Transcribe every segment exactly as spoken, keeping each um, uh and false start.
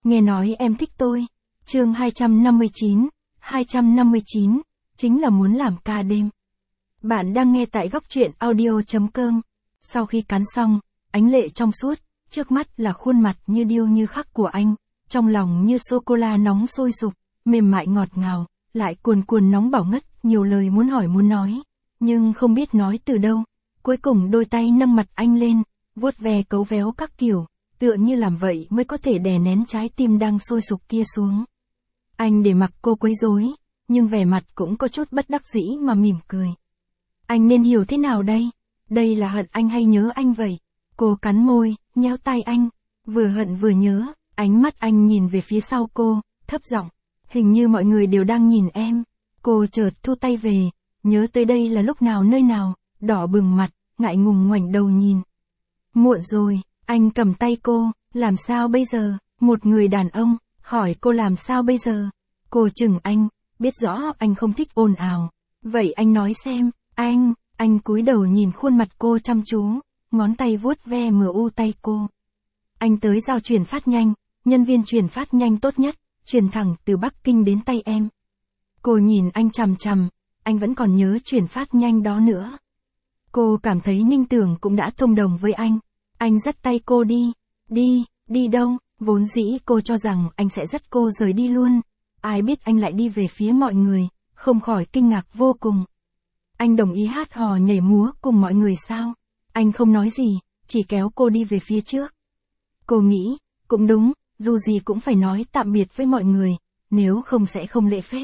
Nghe nói em thích tôi. Chương hai trăm năm mươi chín, hai trăm năm mươi chín, chính là muốn làm ca đêm. Bạn đang nghe tại góc truyện audio chấm com. Sau khi cắn xong, ánh lệ trong suốt, trước mắt là khuôn mặt như điêu như khắc của anh, trong lòng như sô-cô-la nóng sôi sục, mềm mại ngọt ngào, lại cuồn cuồn nóng bỏng ngất, nhiều lời muốn hỏi muốn nói, nhưng không biết nói từ đâu. Cuối cùng đôi tay nâng mặt anh lên, vuốt ve cấu véo các kiểu, tựa như làm vậy mới có thể đè nén trái tim đang sôi sục kia xuống. Anh để mặc cô quấy rối, nhưng vẻ mặt cũng có chút bất đắc dĩ mà mỉm cười. Anh nên hiểu thế nào đây? Đây là hận anh hay nhớ anh vậy? Cô cắn môi, nhéo tay anh, vừa hận vừa nhớ, ánh mắt anh nhìn về phía sau cô, thấp giọng, hình như mọi người đều đang nhìn em. Cô chợt thu tay về, nhớ tới đây là lúc nào nơi nào, đỏ bừng mặt, ngại ngùng ngoảnh đầu nhìn. Muộn rồi, anh cầm tay cô, làm sao bây giờ? Một người đàn ông, hỏi cô làm sao bây giờ? Cô chừng anh, biết rõ anh không thích ồn ào. Vậy anh nói xem, anh, anh cúi đầu nhìn khuôn mặt cô chăm chú, ngón tay vuốt ve mờ u tay cô. Anh tới giao chuyển phát nhanh, nhân viên chuyển phát nhanh tốt nhất, chuyển thẳng từ Bắc Kinh đến tay em. Cô nhìn anh chằm chằm, anh vẫn còn nhớ chuyển phát nhanh đó nữa. Cô cảm thấy Ninh Tưởng cũng đã thông đồng với anh. Anh dắt tay cô đi. Đi, đi đâu? Vốn dĩ cô cho rằng anh sẽ dắt cô rời đi luôn. Ai biết anh lại đi về phía mọi người, không khỏi kinh ngạc vô cùng. Anh đồng ý hát hò nhảy múa cùng mọi người sao? Anh không nói gì, chỉ kéo cô đi về phía trước. Cô nghĩ, cũng đúng, dù gì cũng phải nói tạm biệt với mọi người, nếu không sẽ không lễ phép.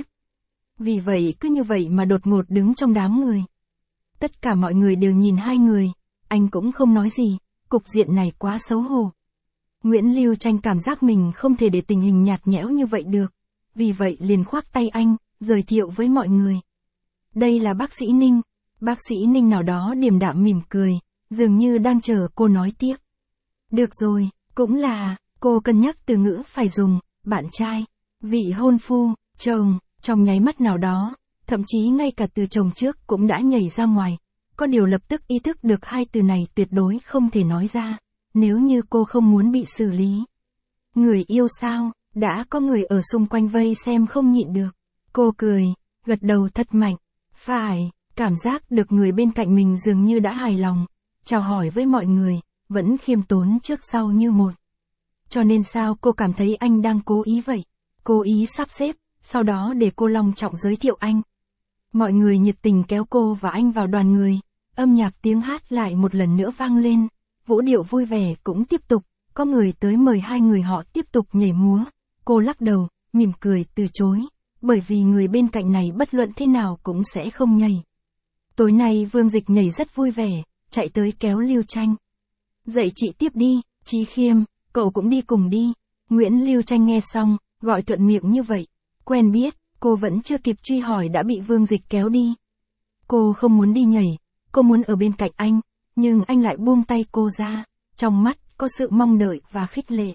Vì vậy cứ như vậy mà đột ngột đứng trong đám người. Tất cả mọi người đều nhìn hai người, anh cũng không nói gì, cục diện này quá xấu hổ. Nguyễn Lưu Tranh cảm giác mình không thể để tình hình nhạt nhẽo như vậy được, vì vậy liền khoác tay anh, giới thiệu với mọi người. Đây là bác sĩ Ninh. Bác sĩ Ninh nào đó điềm đạm mỉm cười, dường như đang chờ cô nói tiếp. Được rồi, cũng là, cô cân nhắc từ ngữ phải dùng, bạn trai, vị hôn phu, chồng, trong nháy mắt nào đó, thậm chí ngay cả từ chồng trước cũng đã nhảy ra ngoài. Có điều lập tức ý thức được hai từ này tuyệt đối không thể nói ra, nếu như cô không muốn bị xử lý. Người yêu sao? Đã có người ở xung quanh vây xem không nhịn được. Cô cười, gật đầu thật mạnh. Phải, cảm giác được người bên cạnh mình dường như đã hài lòng, chào hỏi với mọi người, vẫn khiêm tốn trước sau như một. Cho nên sao cô cảm thấy anh đang cố ý vậy? Cố ý sắp xếp, sau đó để cô long trọng giới thiệu anh. Mọi người nhiệt tình kéo cô và anh vào đoàn người, âm nhạc tiếng hát lại một lần nữa vang lên, vũ điệu vui vẻ cũng tiếp tục, có người tới mời hai người họ tiếp tục nhảy múa. Cô lắc đầu, mỉm cười từ chối, bởi vì người bên cạnh này bất luận thế nào cũng sẽ không nhảy. Tối nay Vương Dịch nhảy rất vui vẻ, chạy tới kéo Lưu Tranh. Dậy chị tiếp đi, Chí Khiêm, cậu cũng đi cùng đi. Nguyễn Lưu Tranh nghe xong, gọi thuận miệng như vậy, quen biết. Cô vẫn chưa kịp truy hỏi đã bị Vương Dịch kéo đi. Cô không muốn đi nhảy, cô muốn ở bên cạnh anh, nhưng anh lại buông tay cô ra, trong mắt có sự mong đợi và khích lệ.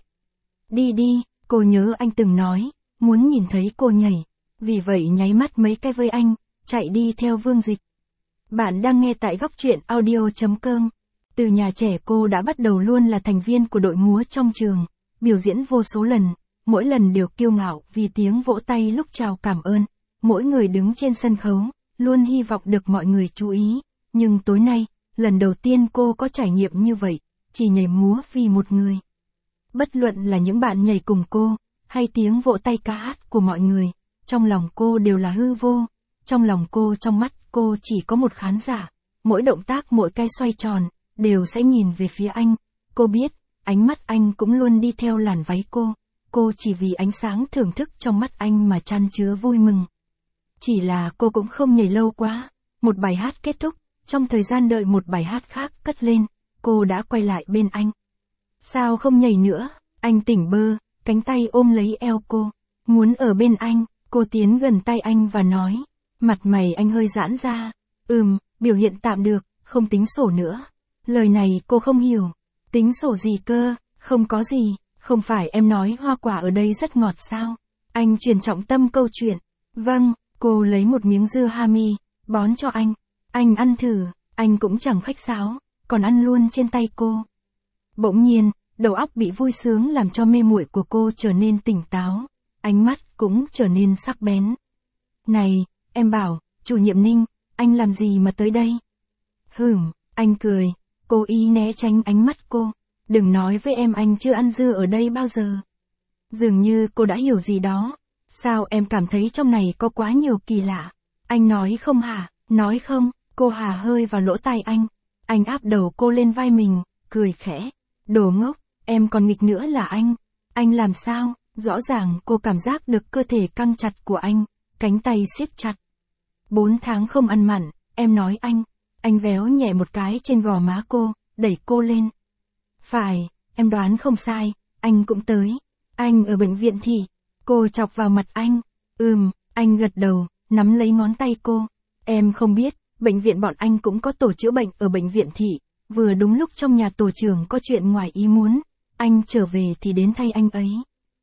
Đi đi, cô nhớ anh từng nói, muốn nhìn thấy cô nhảy, vì vậy nháy mắt mấy cái với anh, chạy đi theo Vương Dịch. Bạn đang nghe tại góc truyện audio chấm com. Từ nhà trẻ cô đã bắt đầu luôn là thành viên của đội múa trong trường, biểu diễn vô số lần. Mỗi lần đều kiêu ngạo vì tiếng vỗ tay lúc chào cảm ơn. Mỗi người đứng trên sân khấu, luôn hy vọng được mọi người chú ý. Nhưng tối nay, lần đầu tiên cô có trải nghiệm như vậy, chỉ nhảy múa vì một người. Bất luận là những bạn nhảy cùng cô, hay tiếng vỗ tay ca hát của mọi người, trong lòng cô đều là hư vô. Trong lòng cô, trong mắt cô chỉ có một khán giả. Mỗi động tác mỗi cái xoay tròn, đều sẽ nhìn về phía anh. Cô biết, ánh mắt anh cũng luôn đi theo làn váy cô. Cô chỉ vì ánh sáng thưởng thức trong mắt anh mà chan chứa vui mừng. Chỉ là cô cũng không nhảy lâu quá. Một bài hát kết thúc, trong thời gian đợi một bài hát khác cất lên, cô đã quay lại bên anh. Sao không nhảy nữa? Anh tỉnh bơ, cánh tay ôm lấy eo cô. Muốn ở bên anh, cô tiến gần tay anh và nói. Mặt mày anh hơi giãn ra. Ừm, biểu hiện tạm được, không tính sổ nữa. Lời này cô không hiểu. Tính sổ gì cơ? Không có gì. Không phải em nói hoa quả ở đây rất ngọt sao? Anh chuyển trọng tâm câu chuyện. Vâng, cô lấy một miếng dưa hami, bón cho anh. Anh ăn thử, anh cũng chẳng khách sáo, còn ăn luôn trên tay cô. Bỗng nhiên, đầu óc bị vui sướng làm cho mê muội của cô trở nên tỉnh táo, ánh mắt cũng trở nên sắc bén. Này, em bảo, chủ nhiệm Ninh, anh làm gì mà tới đây? Hửm, anh cười, cố ý né tránh ánh mắt cô. Đừng nói với em anh chưa ăn dưa ở đây bao giờ. Dường như cô đã hiểu gì đó. Sao em cảm thấy trong này có quá nhiều kỳ lạ? Anh nói không hả? Nói không? Cô hà hơi vào lỗ tai anh. Anh áp đầu cô lên vai mình, cười khẽ. Đồ ngốc, em còn nghịch nữa là anh. Anh làm sao? Rõ ràng cô cảm giác được cơ thể căng chặt của anh, cánh tay siết chặt. Bốn tháng không ăn mặn, em nói anh. Anh véo nhẹ một cái trên gò má cô, đẩy cô lên. Phải, em đoán không sai, anh cũng tới. Anh ở bệnh viện thì. Cô chọc vào mặt anh. Ừm, anh gật đầu, nắm lấy ngón tay cô. Em không biết, bệnh viện bọn anh cũng có tổ chữa bệnh ở bệnh viện thị. Vừa đúng lúc trong nhà tổ trưởng có chuyện ngoài ý muốn. Anh trở về thì đến thay anh ấy.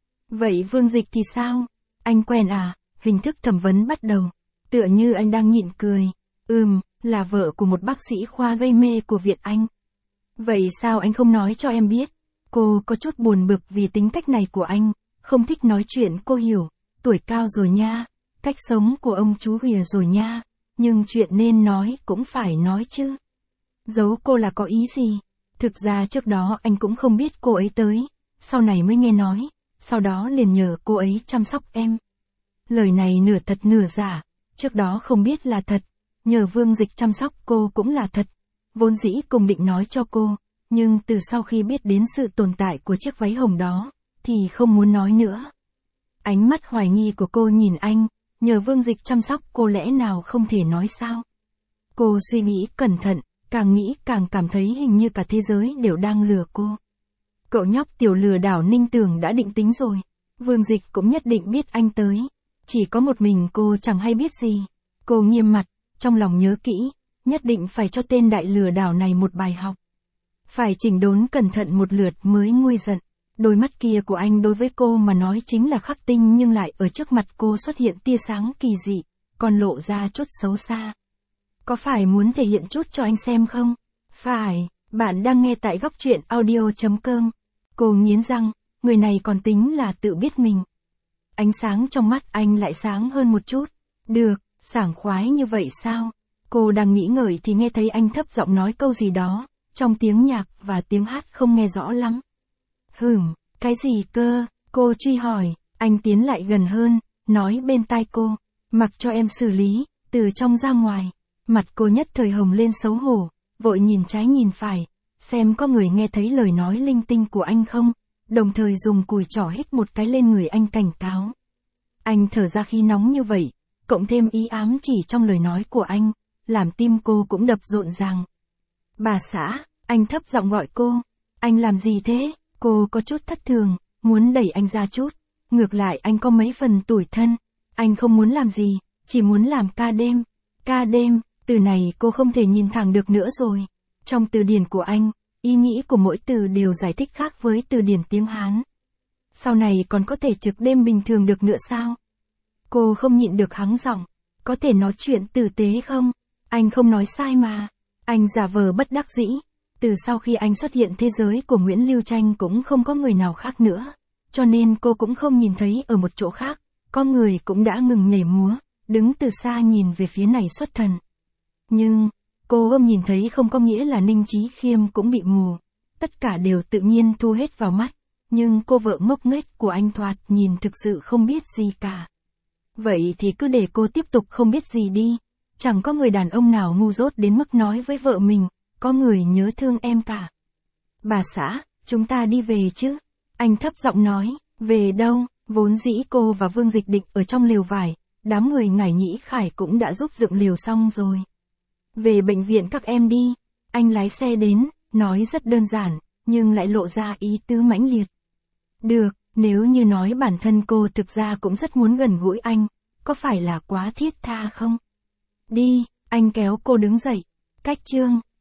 Vậy Vương Dịch thì sao? Anh quen à? Hình thức thẩm vấn bắt đầu. Tựa như anh đang nhịn cười. Ừm, là vợ của một bác sĩ khoa gây mê của viện anh. Vậy sao anh không nói cho em biết? Cô có chút buồn bực vì tính cách này của anh, không thích nói chuyện cô hiểu, tuổi cao rồi nha, cách sống của ông chú ghìa rồi nha, nhưng chuyện nên nói cũng phải nói chứ. Giấu cô là có ý gì? Thực ra trước đó anh cũng không biết cô ấy tới, sau này mới nghe nói, sau đó liền nhờ cô ấy chăm sóc em. Lời này nửa thật nửa giả, trước đó không biết là thật, nhờ Vương Dịch chăm sóc cô cũng là thật. Vốn dĩ cùng định nói cho cô, nhưng từ sau khi biết đến sự tồn tại của chiếc váy hồng đó, thì không muốn nói nữa. Ánh mắt hoài nghi của cô nhìn anh, nhờ Vương Dịch chăm sóc cô lẽ nào không thể nói sao? Cô suy nghĩ cẩn thận, càng nghĩ càng cảm thấy hình như cả thế giới đều đang lừa cô. Cậu nhóc tiểu lừa đảo Ninh tưởng đã định tính rồi, Vương Dịch cũng nhất định biết anh tới. Chỉ có một mình cô chẳng hay biết gì. Cô nghiêm mặt, trong lòng nhớ kỹ, nhất định phải cho tên đại lừa đảo này một bài học. Phải chỉnh đốn cẩn thận một lượt mới nguôi giận. Đôi mắt kia của anh đối với cô mà nói chính là khắc tinh nhưng lại ở trước mặt cô xuất hiện tia sáng kỳ dị, còn lộ ra chút xấu xa. Có phải muốn thể hiện chút cho anh xem không? Phải, bạn đang nghe tại góc truyện audio chấm com. Cô nghiến răng, người này còn tính là tự biết mình. Ánh sáng trong mắt anh lại sáng hơn một chút. Được, sảng khoái như vậy sao? Cô đang nghĩ ngợi thì nghe thấy anh thấp giọng nói câu gì đó, trong tiếng nhạc và tiếng hát không nghe rõ lắm. Hửm, cái gì cơ? Cô truy hỏi, anh tiến lại gần hơn, nói bên tai cô, mặc cho em xử lý, từ trong ra ngoài. Mặt cô nhất thời hồng lên xấu hổ, vội nhìn trái nhìn phải, xem có người nghe thấy lời nói linh tinh của anh không, đồng thời dùng cùi trỏ hít một cái lên người anh cảnh cáo. Anh thở ra khí nóng như vậy, cộng thêm ý ám chỉ trong lời nói của anh, làm tim cô cũng đập rộn ràng. Bà xã, anh thấp giọng gọi cô, anh làm gì thế? Cô có chút thất thường, muốn đẩy anh ra chút, ngược lại anh có mấy phần tủi thân, anh không muốn làm gì, chỉ muốn làm ca đêm. Ca đêm, từ này cô không thể nhìn thẳng được nữa rồi. Trong từ điển của anh, ý nghĩ của mỗi từ đều giải thích khác với từ điển tiếng Hán. Sau này còn có thể trực đêm bình thường được nữa sao? Cô không nhịn được hắng giọng, có thể nói chuyện tử tế không? Anh không nói sai mà. Anh giả vờ bất đắc dĩ. Từ sau khi anh xuất hiện thế giới của Nguyễn Lưu Tranh cũng không có người nào khác nữa. Cho nên cô cũng không nhìn thấy ở một chỗ khác, có người cũng đã ngừng nhảy múa, đứng từ xa nhìn về phía này xuất thần. Nhưng, cô ôm nhìn thấy không có nghĩa là Ninh Chí Khiêm cũng bị mù. Tất cả đều tự nhiên thu hết vào mắt. Nhưng cô vợ ngốc nghếch của anh thoạt nhìn thực sự không biết gì cả. Vậy thì cứ để cô tiếp tục không biết gì đi. Chẳng có người đàn ông nào ngu dốt đến mức nói với vợ mình, có người nhớ thương em cả. Bà xã, chúng ta đi về chứ? Anh thấp giọng nói, về đâu? Vốn dĩ cô và Vương Dịch định ở trong lều vải, đám người Ngải Nhĩ Khải cũng đã giúp dựng lều xong rồi. Về bệnh viện các em đi. Anh lái xe đến, nói rất đơn giản, nhưng lại lộ ra ý tứ mãnh liệt. Được, nếu như nói bản thân cô thực ra cũng rất muốn gần gũi anh, có phải là quá thiết tha không? Đi, anh kéo cô đứng dậy. Cách chương